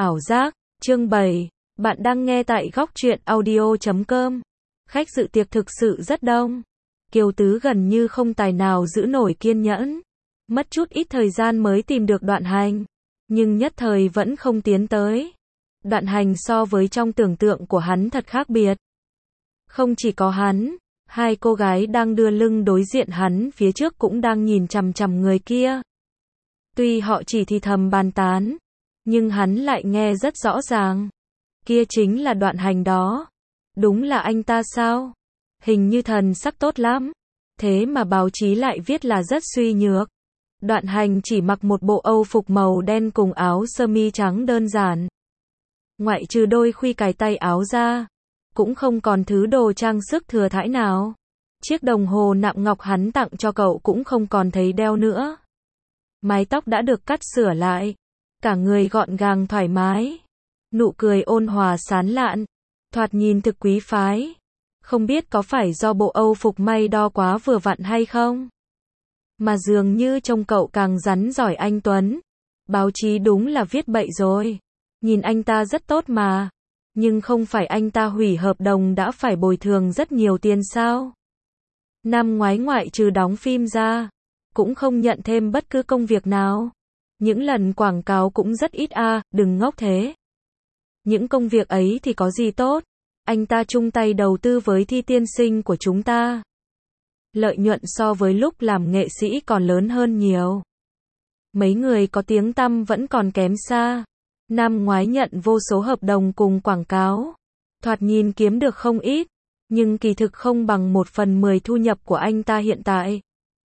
ảo giác, chương 7. Bạn đang nghe tại góc truyện audio.com. Khách dự tiệc thực sự rất đông. Kiều Tứ gần như không tài nào giữ nổi kiên nhẫn. Mất chút ít thời gian mới tìm được Đoạn Hành. Nhưng nhất thời vẫn không tiến tới. Đoạn Hành so với trong tưởng tượng của hắn thật khác biệt. Không chỉ có hắn, hai cô gái đang đưa lưng đối diện hắn phía trước cũng đang nhìn chằm chằm người kia. Tuy họ chỉ thì thầm bàn tán, nhưng hắn lại nghe rất rõ ràng. Kia chính là Đoạn Hành đó. Đúng là anh ta sao? Hình như thần sắc tốt lắm. Thế mà báo chí lại viết là rất suy nhược. Đoạn Hành chỉ mặc một bộ âu phục màu đen cùng áo sơ mi trắng đơn giản. Ngoại trừ đôi khuy cài tay áo ra, cũng không còn thứ đồ trang sức thừa thãi nào. Chiếc đồng hồ nạm ngọc hắn tặng cho cậu cũng không còn thấy đeo nữa. Mái tóc đã được cắt sửa lại. Cả người gọn gàng thoải mái. Nụ cười ôn hòa sán lạn. Thoạt nhìn thực quý phái. Không biết có phải do bộ âu phục may đo quá vừa vặn hay không? Mà dường như trông cậu càng rắn giỏi anh Tuấn. Báo chí đúng là viết bậy rồi. Nhìn anh ta rất tốt mà. Nhưng không phải anh ta hủy hợp đồng đã phải bồi thường rất nhiều tiền sao? Năm ngoái ngoại trừ đóng phim ra, cũng không nhận thêm bất cứ công việc nào. Những lần quảng cáo cũng rất ít đừng ngốc thế. Những công việc ấy thì có gì tốt? Anh ta chung tay đầu tư với Thi tiên sinh của chúng ta. Lợi nhuận so với lúc làm nghệ sĩ còn lớn hơn nhiều. Mấy người có tiếng tăm vẫn còn kém xa. Năm ngoái nhận vô số hợp đồng cùng quảng cáo. Thoạt nhìn kiếm được không ít, nhưng kỳ thực không bằng 1/10 thu nhập của anh ta hiện tại.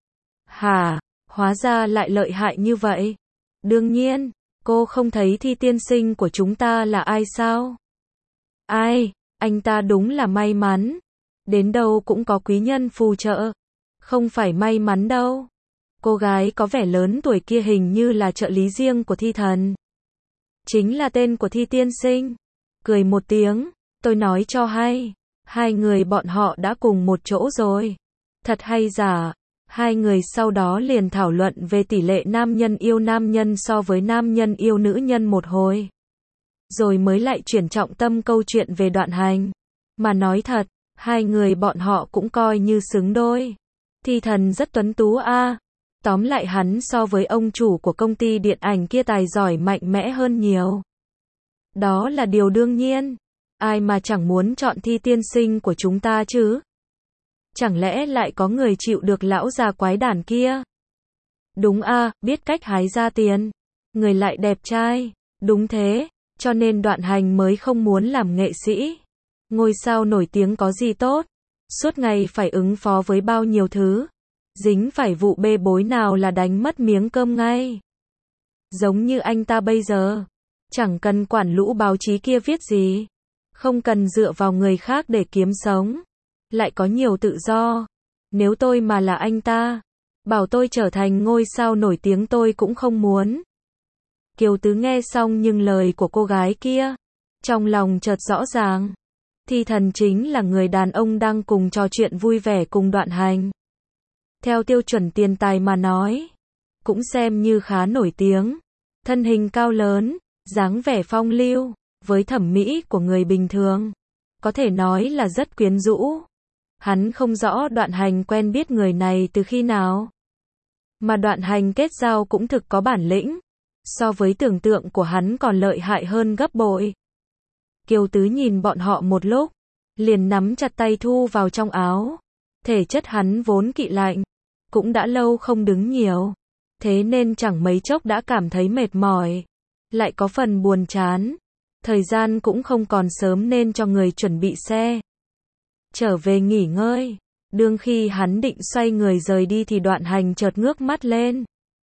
Hả? Hóa ra lại lợi hại như vậy. Đương nhiên, cô không thấy Thi tiên sinh của chúng ta là ai sao? Ai? Anh ta đúng là may mắn. Đến đâu cũng có quý nhân phù trợ. Không phải may mắn đâu. Cô gái có vẻ lớn tuổi kia hình như là trợ lý riêng của Thi thần. Chính là tên của Thi tiên sinh. Cười một tiếng, tôi nói cho hay. Hai người bọn họ đã cùng một chỗ rồi. Thật hay giả. Hai người sau đó liền thảo luận về tỷ lệ nam nhân yêu nam nhân so với nam nhân yêu nữ nhân một hồi. Rồi mới lại chuyển trọng tâm câu chuyện về Đoạn Hành. Mà nói thật, hai người bọn họ cũng coi như xứng đôi. Thi thần rất tuấn tú Tóm lại hắn so với ông chủ của công ty điện ảnh kia tài giỏi mạnh mẽ hơn nhiều. Đó là điều đương nhiên. Ai mà chẳng muốn chọn Thi tiên sinh của chúng ta chứ? Chẳng lẽ lại có người chịu được lão già quái đản kia? Đúng biết cách hái ra tiền. Người lại đẹp trai. Đúng thế, cho nên Đoạn Hành mới không muốn làm nghệ sĩ. Ngôi sao nổi tiếng có gì tốt? Suốt ngày phải ứng phó với bao nhiêu thứ. Dính phải vụ bê bối nào là đánh mất miếng cơm ngay. Giống như anh ta bây giờ. Chẳng cần quản lũ báo chí kia viết gì. Không cần dựa vào người khác để kiếm sống. Lại có nhiều tự do. Nếu tôi mà là anh ta, bảo tôi trở thành ngôi sao nổi tiếng tôi cũng không muốn. Kiều Tứ nghe xong nhưng lời của cô gái kia, trong lòng chợt rõ ràng. Thi thần chính là người đàn ông đang cùng trò chuyện vui vẻ cùng Đoạn Hành. Theo tiêu chuẩn tiền tài mà nói, cũng xem như khá nổi tiếng. Thân hình cao lớn, dáng vẻ phong lưu, với thẩm mỹ của người bình thường, có thể nói là rất quyến rũ. Hắn không rõ Đoạn Hành quen biết người này từ khi nào. Mà Đoạn Hành kết giao cũng thực có bản lĩnh. So với tưởng tượng của hắn còn lợi hại hơn gấp bội. Kiều Tứ nhìn bọn họ một lúc, liền nắm chặt tay thu vào trong áo. Thể chất hắn vốn kỵ lạnh, cũng đã lâu không đứng nhiều. Thế nên chẳng mấy chốc đã cảm thấy mệt mỏi. Lại có phần buồn chán. Thời gian cũng không còn sớm nên cho người chuẩn bị xe. Trở về nghỉ ngơi. Đương khi hắn định xoay người rời đi thì Đoạn Hành chợt ngước mắt lên.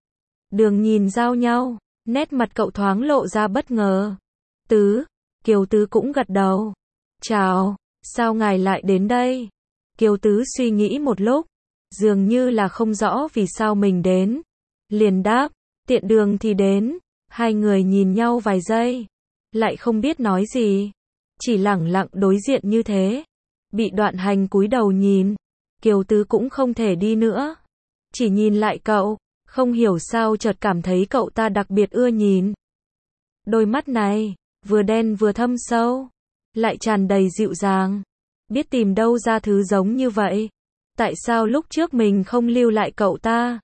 Đường nhìn giao nhau, nét mặt cậu thoáng lộ ra bất ngờ. Tứ, Kiều Tứ cũng gật đầu. Chào, sao ngài lại đến đây? Kiều Tứ suy nghĩ một lúc, dường như là không rõ vì sao mình đến. Liền đáp, tiện đường thì đến. Hai người nhìn nhau vài giây, lại không biết nói gì. Chỉ lẳng lặng đối diện như thế. Bị Đoạn Hành cúi đầu nhìn, Kiều Tứ cũng không thể đi nữa. Chỉ nhìn lại cậu, không hiểu sao chợt cảm thấy cậu ta đặc biệt ưa nhìn. Đôi mắt này, vừa đen vừa thâm sâu, lại tràn đầy dịu dàng. Biết tìm đâu ra thứ giống như vậy. Tại sao lúc trước mình không lưu lại cậu ta?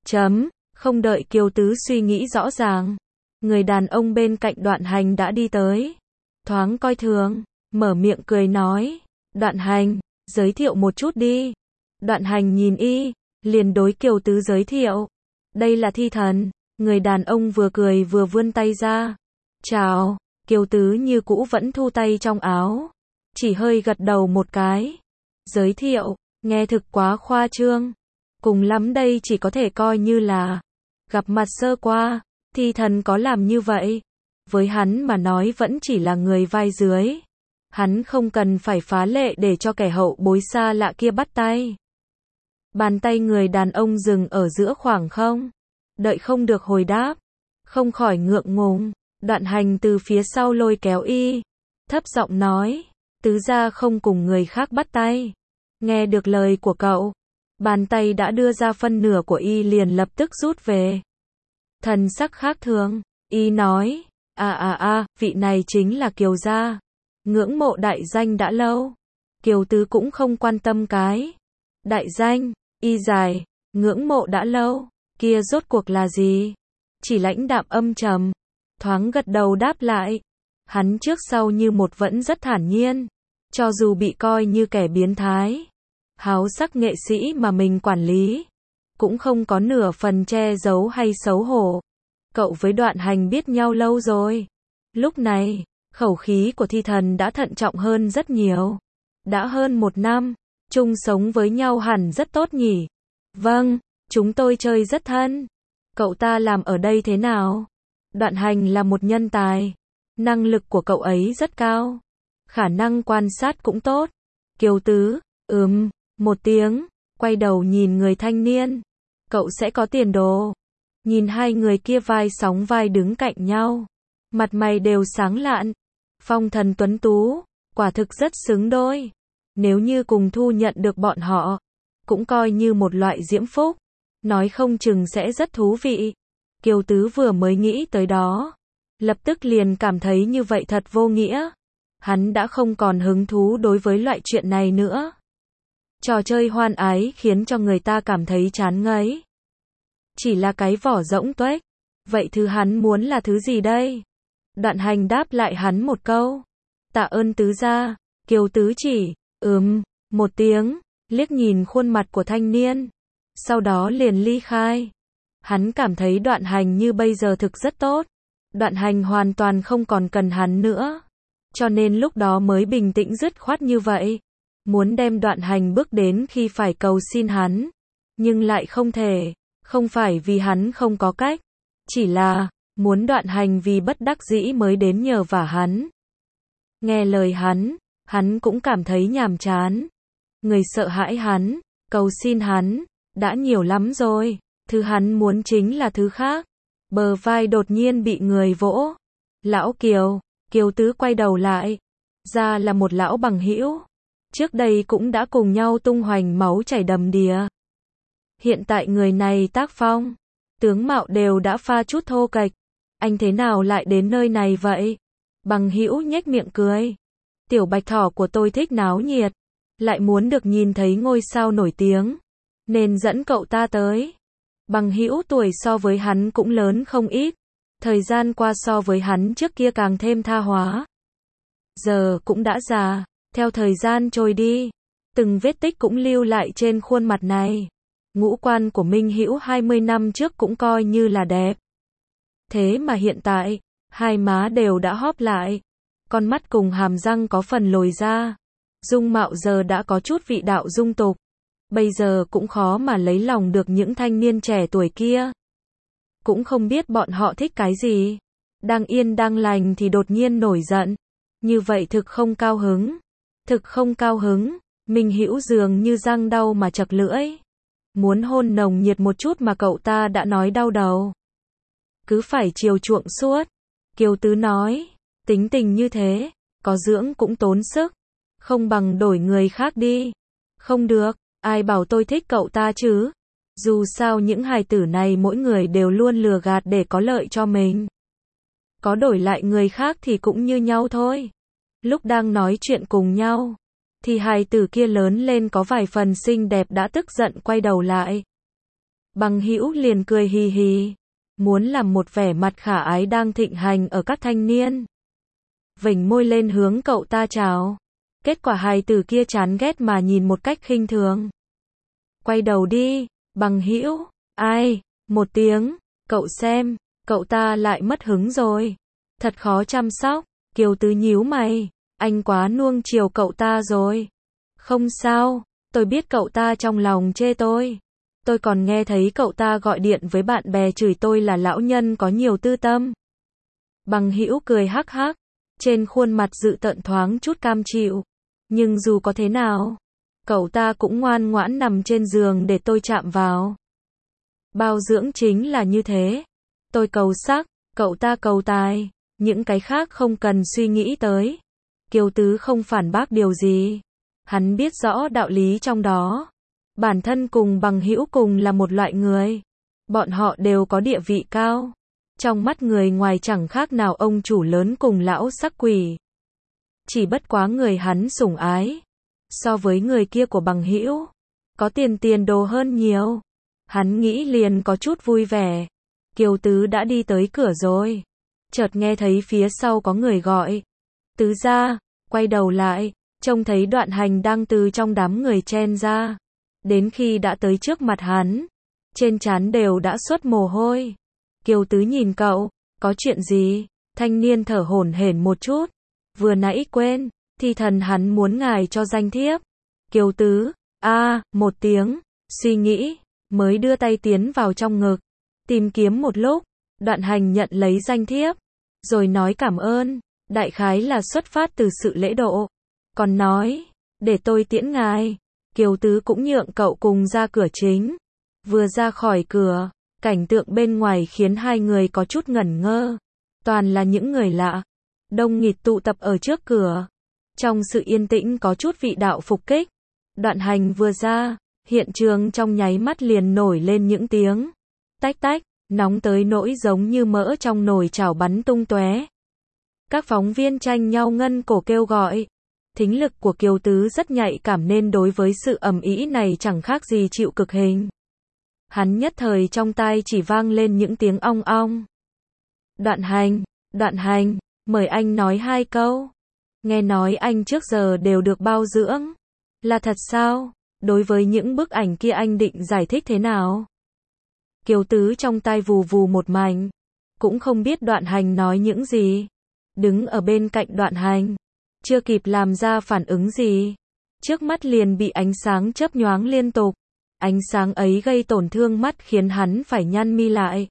Không đợi Kiều Tứ suy nghĩ rõ ràng. Người đàn ông bên cạnh Đoạn Hành đã đi tới. Thoáng coi thường, mở miệng cười nói. Đoạn Hành, giới thiệu một chút đi. Đoạn Hành nhìn y, liền đối Kiều Tứ giới thiệu. Đây là Thi Thần. Người đàn ông vừa cười vừa vươn tay ra. Chào. Kiều Tứ như cũ vẫn thu tay trong áo. Chỉ hơi gật đầu một cái. Giới thiệu, nghe thực quá khoa trương. Cùng lắm đây chỉ có thể coi như là gặp mặt sơ qua. Thi Thần có làm như vậy. Với hắn mà nói vẫn chỉ là người vai dưới. Hắn không cần phải phá lệ để cho kẻ hậu bối xa lạ kia bắt tay. Bàn tay người đàn ông dừng ở giữa khoảng không. Đợi không được hồi đáp. Không khỏi ngượng ngùng. Đoạn Hành từ phía sau lôi kéo y. Thấp giọng nói. Tứ gia không cùng người khác bắt tay. Nghe được lời của cậu. Bàn tay đã đưa ra phân nửa của y liền lập tức rút về. Thần sắc khác thường. Y nói. Vị này chính là Kiều gia. Ngưỡng mộ đại danh đã lâu. Kiều Tứ cũng không quan tâm cái. Đại danh. Y dài. Ngưỡng mộ đã lâu. Kia rốt cuộc là gì? Chỉ lãnh đạm âm trầm. Thoáng gật đầu đáp lại. Hắn trước sau như một vẫn rất thản nhiên. Cho dù bị coi như kẻ biến thái, háo sắc nghệ sĩ mà mình quản lý, cũng không có nửa phần che giấu hay xấu hổ. Cậu với Đoạn Hành biết nhau lâu rồi. Lúc này, khẩu khí của Thi Thần đã thận trọng hơn rất nhiều. Đã hơn 1 năm, chung sống với nhau hẳn rất tốt nhỉ? Vâng, chúng tôi chơi rất thân. Cậu ta làm ở đây thế nào? Đoạn Hành là một nhân tài. Năng lực của cậu ấy rất cao. Khả năng quan sát cũng tốt. Kiều Tứ, một tiếng, quay đầu nhìn người thanh niên. Cậu sẽ có tiền đồ. Nhìn hai người kia vai sóng vai đứng cạnh nhau. Mặt mày đều sáng lạn. Phong thần tuấn tú, quả thực rất xứng đôi. Nếu như cùng thu nhận được bọn họ, cũng coi như một loại diễm phúc. Nói không chừng sẽ rất thú vị. Kiều Tứ vừa mới nghĩ tới đó. Lập tức liền cảm thấy như vậy thật vô nghĩa. Hắn đã không còn hứng thú đối với loại chuyện này nữa. Trò chơi hoan ái khiến cho người ta cảm thấy chán ngấy. Chỉ là cái vỏ rỗng tuếch. Vậy thứ hắn muốn là thứ gì đây? Đoạn Hành đáp lại hắn một câu. Tạ ơn tứ gia. Kiều Tứ chỉ, một tiếng, liếc nhìn khuôn mặt của thanh niên. Sau đó liền ly khai. Hắn cảm thấy Đoạn Hành như bây giờ thực rất tốt. Đoạn Hành hoàn toàn không còn cần hắn nữa. Cho nên lúc đó mới bình tĩnh dứt khoát như vậy. Muốn đem Đoạn Hành bước đến khi phải cầu xin hắn. Nhưng lại không thể. Không phải vì hắn không có cách. Chỉ là, muốn Đoạn Hành vì bất đắc dĩ mới đến nhờ vả hắn. Nghe lời hắn cũng cảm thấy nhàm chán. Người sợ hãi hắn, cầu xin hắn, đã nhiều lắm rồi. Thứ hắn muốn chính là thứ khác. Bờ vai đột nhiên bị người vỗ. Lão Kiều. Kiều Tứ quay đầu lại. Ra là một lão bằng hữu. Trước đây cũng đã cùng nhau tung hoành máu chảy đầm đìa. Hiện tại người này tác phong, tướng mạo đều đã pha chút thô kệch. Anh thế nào lại đến nơi này vậy? Bằng hữu nhếch miệng cười. Tiểu Bạch Thỏ của tôi thích náo nhiệt. Lại muốn được nhìn thấy ngôi sao nổi tiếng. Nên dẫn cậu ta tới. Bằng hữu tuổi so với hắn cũng lớn không ít. Thời gian qua so với hắn trước kia càng thêm tha hóa. Giờ cũng đã già. Theo thời gian trôi đi, từng vết tích cũng lưu lại trên khuôn mặt này. Ngũ quan của Minh Hữu 20 năm trước cũng coi như là đẹp. Thế mà hiện tại, hai má đều đã hóp lại. Con mắt cùng hàm răng có phần lồi ra. Dung mạo giờ đã có chút vị đạo dung tục. Bây giờ cũng khó mà lấy lòng được những thanh niên trẻ tuổi kia. Cũng không biết bọn họ thích cái gì. Đang yên đang lành thì đột nhiên nổi giận. Như vậy thực không cao hứng. Thực không cao hứng. Minh Hữu dường như răng đau mà chật lưỡi. Muốn hôn nồng nhiệt một chút mà cậu ta đã nói đau đầu. Cứ phải chiều chuộng suốt. Kiều Tứ nói. Tính tình như thế. Có dưỡng cũng tốn sức. Không bằng đổi người khác đi. Không được. Ai bảo tôi thích cậu ta chứ? Dù sao những hài tử này mỗi người đều luôn lừa gạt để có lợi cho mình. Có đổi lại người khác thì cũng như nhau thôi. Lúc đang nói chuyện cùng nhau, thì hài tử kia lớn lên có vài phần xinh đẹp đã tức giận quay đầu lại. Bằng hữu liền cười hì hì, muốn làm một vẻ mặt khả ái đang thịnh hành ở các thanh niên. Vểnh môi lên hướng cậu ta chào. Kết quả hài tử kia chán ghét mà nhìn một cách khinh thường. Quay đầu đi, bằng hữu, ai, một tiếng, cậu xem, cậu ta lại mất hứng rồi. Thật khó chăm sóc, Kiều Tứ nhíu mày, anh quá nuông chiều cậu ta rồi. Không sao, tôi biết cậu ta trong lòng chê tôi. Tôi còn nghe thấy cậu ta gọi điện với bạn bè chửi tôi là lão nhân có nhiều tư tâm. Bằng hữu cười hắc hắc, trên khuôn mặt dự tợn thoáng chút cam chịu. Nhưng dù có thế nào, cậu ta cũng ngoan ngoãn nằm trên giường để tôi chạm vào. Bao dưỡng chính là như thế. Tôi cầu sắc, cậu ta cầu tài, những cái khác không cần suy nghĩ tới. Kiều Tứ không phản bác điều gì. Hắn biết rõ đạo lý trong đó. Bản thân cùng bằng hữu cùng là một loại người. Bọn họ đều có địa vị cao. Trong mắt người ngoài chẳng khác nào ông chủ lớn cùng lão sắc quỷ. Chỉ bất quá người hắn sủng ái. So với người kia của bằng hữu, có tiền đồ hơn nhiều. Hắn nghĩ liền có chút vui vẻ. Kiều Tứ đã đi tới cửa rồi. Chợt nghe thấy phía sau có người gọi. Tứ gia, quay đầu lại, trông thấy Đoạn Hành đang từ trong đám người chen ra. Đến khi đã tới trước mặt hắn, trên trán đều đã xuất mồ hôi. Kiều Tứ nhìn cậu, có chuyện gì? Thanh niên thở hổn hển một chút. Vừa nãy quên, thì thần hắn muốn ngài cho danh thiếp. Kiều Tứ, một tiếng, suy nghĩ, mới đưa tay tiến vào trong ngực. Tìm kiếm một lúc, Đoạn Hành nhận lấy danh thiếp, rồi nói cảm ơn, đại khái là xuất phát từ sự lễ độ. Còn nói, để tôi tiễn ngài. Kiều Tứ cũng nhượng cậu cùng ra cửa chính. Vừa ra khỏi cửa, cảnh tượng bên ngoài khiến hai người có chút ngẩn ngơ. Toàn là những người lạ, đông nghịt tụ tập ở trước cửa. Trong sự yên tĩnh có chút vị đạo phục kích. Đoạn Hành vừa ra, hiện trường trong nháy mắt liền nổi lên những tiếng tách tách, nóng tới nỗi giống như mỡ trong nồi chảo bắn tung tóe. Các phóng viên tranh nhau ngân cổ kêu gọi. Thính lực của Kiều Tứ rất nhạy cảm nên đối với sự ầm ĩ này chẳng khác gì chịu cực hình. Hắn nhất thời trong tai chỉ vang lên những tiếng ong ong. Đoạn Hành, mời anh nói 2 câu. Nghe nói anh trước giờ đều được bao dưỡng. Là thật sao? Đối với những bức ảnh kia anh định giải thích thế nào? Kiều Tứ trong tai vù vù một mảnh. Cũng không biết Đoạn Hành nói những gì. Đứng ở bên cạnh Đoạn Hành, chưa kịp làm ra phản ứng gì, trước mắt liền bị ánh sáng chớp nhoáng liên tục. Ánh sáng ấy gây tổn thương mắt khiến hắn phải nhăn mi lại.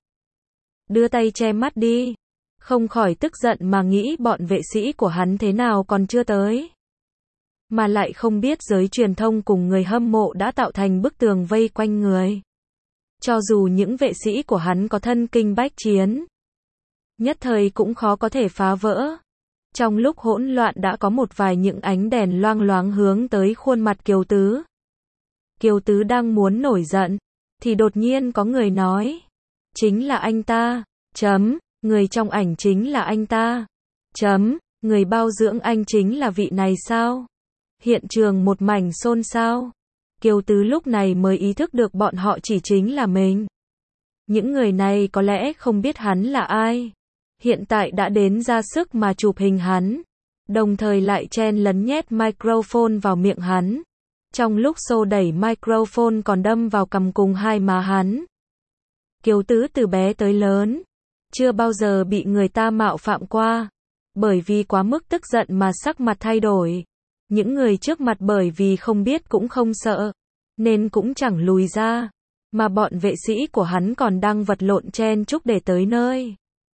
Đưa tay che mắt đi. Không khỏi tức giận mà nghĩ bọn vệ sĩ của hắn thế nào còn chưa tới. Mà lại không biết giới truyền thông cùng người hâm mộ đã tạo thành bức tường vây quanh người. Cho dù những vệ sĩ của hắn có thân kinh bách chiến, nhất thời cũng khó có thể phá vỡ. Trong lúc hỗn loạn đã có một vài những ánh đèn loang loáng hướng tới khuôn mặt Kiều Tứ. Kiều Tứ đang muốn nổi giận, thì đột nhiên có người nói. Chính là anh ta. Người trong ảnh chính là anh ta. Người bao dưỡng anh chính là vị này sao? Hiện trường một mảnh xôn xao. Kiều Tứ lúc này mới ý thức được bọn họ chỉ chính là mình. Những người này có lẽ không biết hắn là ai. Hiện tại đã đến ra sức mà chụp hình hắn. Đồng thời lại chen lấn nhét microphone vào miệng hắn. Trong lúc xô đẩy microphone còn đâm vào cằm cùng hai má hắn. Kiều Tứ từ bé tới lớn, chưa bao giờ bị người ta mạo phạm qua. Bởi vì quá mức tức giận mà sắc mặt thay đổi. Những người trước mặt bởi vì không biết cũng không sợ, nên cũng chẳng lùi ra. Mà bọn vệ sĩ của hắn còn đang vật lộn chen chúc để tới nơi.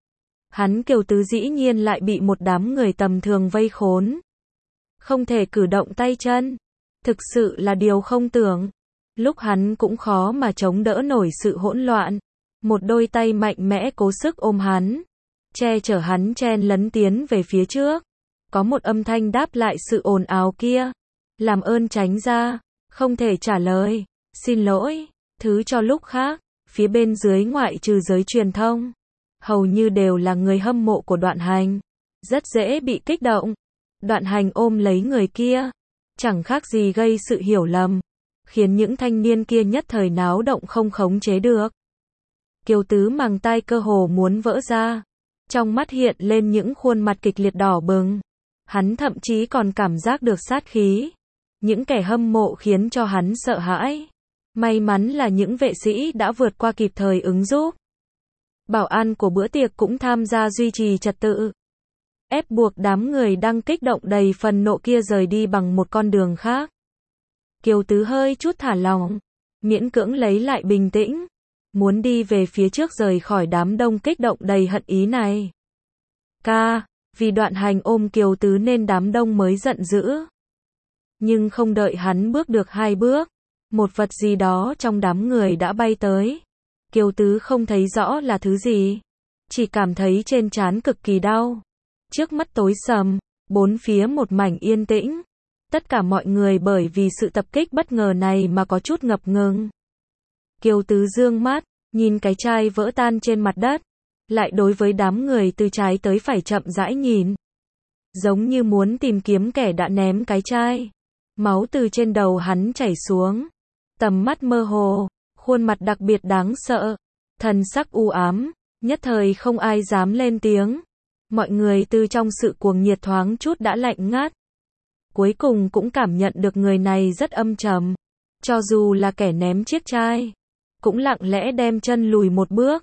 Hắn Kiều Tứ dĩ nhiên lại bị một đám người tầm thường vây khốn. Không thể cử động tay chân. Thực sự là điều không tưởng. Lúc hắn cũng khó mà chống đỡ nổi sự hỗn loạn. Một đôi tay mạnh mẽ cố sức ôm hắn, che chở hắn chen lấn tiến về phía trước. Có một âm thanh đáp lại sự ồn ào kia. Làm ơn tránh ra, không thể trả lời. Xin lỗi, thứ cho lúc khác. Phía bên dưới ngoại trừ giới truyền thông, hầu như đều là người hâm mộ của Đoạn Hành, rất dễ bị kích động. Đoạn Hành ôm lấy người kia, chẳng khác gì gây sự hiểu lầm, khiến những thanh niên kia nhất thời náo động không khống chế được. Kiều Tứ màng tai cơ hồ muốn vỡ ra, trong mắt hiện lên những khuôn mặt kịch liệt đỏ bừng. Hắn thậm chí còn cảm giác được sát khí. Những kẻ hâm mộ khiến cho hắn sợ hãi. May mắn là những vệ sĩ đã vượt qua kịp thời ứng giúp. Bảo an của bữa tiệc cũng tham gia duy trì trật tự, ép buộc đám người đang kích động đầy phần nộ kia rời đi bằng một con đường khác. Kiều Tứ hơi chút thả lỏng, miễn cưỡng lấy lại bình tĩnh, muốn đi về phía trước rời khỏi đám đông kích động đầy hận ý này. Vì Đoạn Hành ôm Kiều Tứ nên đám đông mới giận dữ. Nhưng không đợi hắn bước được 2 bước, một vật gì đó trong đám người đã bay tới. Kiều Tứ không thấy rõ là thứ gì, chỉ cảm thấy trên trán cực kỳ đau. Trước mắt tối sầm, bốn phía một mảnh yên tĩnh. Tất cả mọi người bởi vì sự tập kích bất ngờ này mà có chút ngập ngừng. Kiều Tứ dương mắt, nhìn cái chai vỡ tan trên mặt đất, lại đối với đám người từ trái tới phải chậm rãi nhìn. Giống như muốn tìm kiếm kẻ đã ném cái chai. Máu từ trên đầu hắn chảy xuống. Tầm mắt mơ hồ, khuôn mặt đặc biệt đáng sợ, thần sắc u ám, nhất thời không ai dám lên tiếng. Mọi người từ trong sự cuồng nhiệt thoáng chút đã lạnh ngắt. Cuối cùng cũng cảm nhận được người này rất âm trầm. Cho dù là kẻ ném chiếc chai, cũng lặng lẽ đem chân lùi một bước.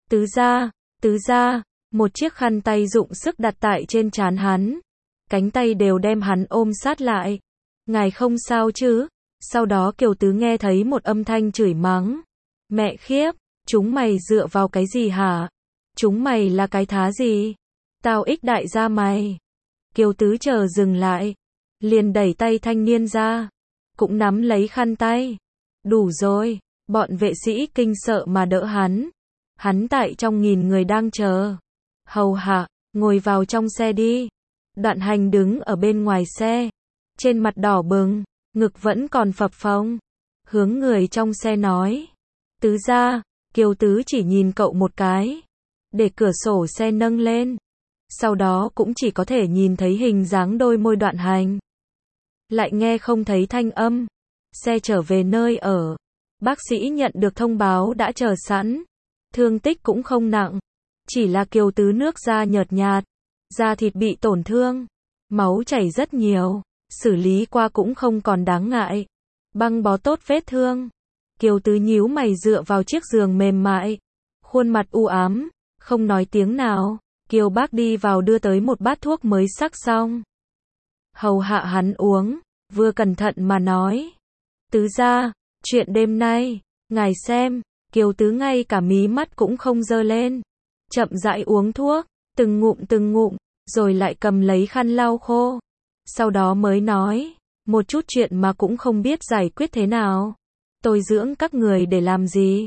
Tứ gia, một chiếc khăn tay dụng sức đặt tại trên trán hắn. Cánh tay đều đem hắn ôm sát lại. Ngài không sao chứ? Sau đó Kiều Tứ nghe thấy một âm thanh chửi mắng. Mẹ khiếp, chúng mày dựa vào cái gì hả? Chúng mày là cái thá gì? Tao ích đại gia mày. Kiều Tứ chờ dừng lại, liền đẩy tay thanh niên ra, cũng nắm lấy khăn tay. Đủ rồi, bọn vệ sĩ kinh sợ mà đỡ hắn. Hắn tại trong nghìn người đang chờ. Hầu hạ, ngồi vào trong xe đi. Đoạn Hành đứng ở bên ngoài xe, trên mặt đỏ bừng, ngực vẫn còn phập phồng, hướng người trong xe nói. Tứ gia. Kiều Tứ chỉ nhìn cậu một cái, để cửa sổ xe nâng lên. Sau đó cũng chỉ có thể nhìn thấy hình dáng đôi môi Đoạn Hành. Lại nghe không thấy thanh âm. Xe trở về nơi ở. Bác sĩ nhận được thông báo đã chờ sẵn. Thương tích cũng không nặng. Chỉ là Kiều Tứ nước da nhợt nhạt. Da thịt bị tổn thương. Máu chảy rất nhiều. Xử lý qua cũng không còn đáng ngại. Băng bó tốt vết thương. Kiều Tứ nhíu mày dựa vào chiếc giường mềm mại. Khuôn mặt u ám. Không nói tiếng nào. Kiều bác đi vào đưa tới một bát thuốc mới sắc xong. Hầu hạ hắn uống. Vừa cẩn thận mà nói. Tứ gia, chuyện đêm nay, ngài xem. Kiều Tứ ngay cả mí mắt cũng không giơ lên. Chậm rãi uống thuốc, từng ngụm, rồi lại cầm lấy khăn lau khô. Sau đó mới nói, một chút chuyện mà cũng không biết giải quyết thế nào. Tôi dưỡng các người để làm gì?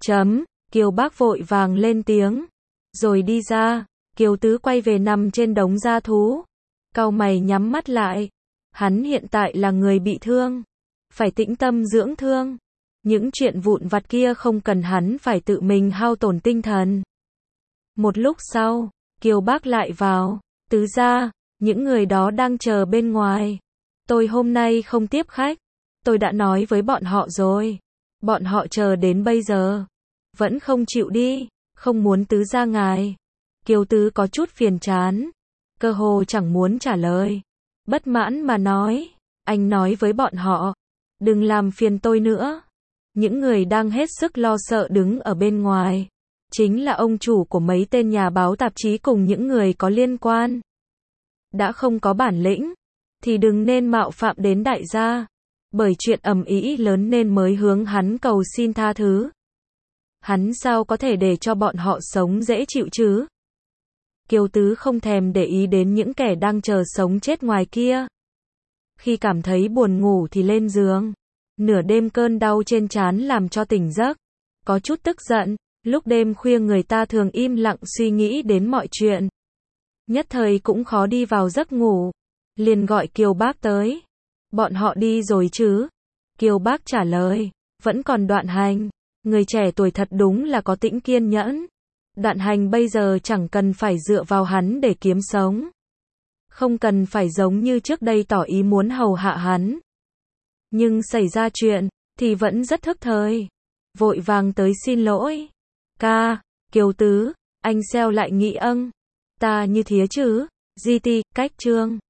Kiều bác vội vàng lên tiếng. Rồi đi ra, Kiều Tứ quay về nằm trên đống da thú. Cau mày nhắm mắt lại. Hắn hiện tại là người bị thương. Phải tĩnh tâm dưỡng thương. Những chuyện vụn vặt kia không cần hắn phải tự mình hao tổn tinh thần. Một lúc sau, Kiều bác lại vào. Tứ gia, những người đó đang chờ bên ngoài. Tôi hôm nay không tiếp khách. Tôi đã nói với bọn họ rồi. Bọn họ chờ đến bây giờ. Vẫn không chịu đi. Không muốn tứ gia ngài. Kiều Tứ có chút phiền chán. Cơ hồ chẳng muốn trả lời. Bất mãn mà nói. Anh nói với bọn họ. Đừng làm phiền tôi nữa. Những người đang hết sức lo sợ đứng ở bên ngoài. Chính là ông chủ của mấy tên nhà báo tạp chí cùng những người có liên quan. Đã không có bản lĩnh. Thì đừng nên mạo phạm đến đại gia. Bởi chuyện ầm ĩ lớn nên mới hướng hắn cầu xin tha thứ. Hắn sao có thể để cho bọn họ sống dễ chịu chứ? Kiều Tứ không thèm để ý đến những kẻ đang chờ sống chết ngoài kia. Khi cảm thấy buồn ngủ thì lên giường. Nửa đêm cơn đau trên trán làm cho tỉnh giấc. Có chút tức giận. Lúc đêm khuya người ta thường im lặng suy nghĩ đến mọi chuyện. Nhất thời cũng khó đi vào giấc ngủ. Liền gọi Kiều bác tới. Bọn họ đi rồi chứ? Kiều bác trả lời. Vẫn còn Đoạn Hành. Người trẻ tuổi thật đúng là có tĩnh kiên nhẫn. Đoạn Hành bây giờ chẳng cần phải dựa vào hắn để kiếm sống. Không cần phải giống như trước đây tỏ ý muốn hầu hạ hắn. Nhưng xảy ra chuyện, thì vẫn rất thức thời. Vội vàng tới xin lỗi. Ca, Kiều Tứ, anh xeo lại nghĩ ta như thế chứ. GT, cách chương.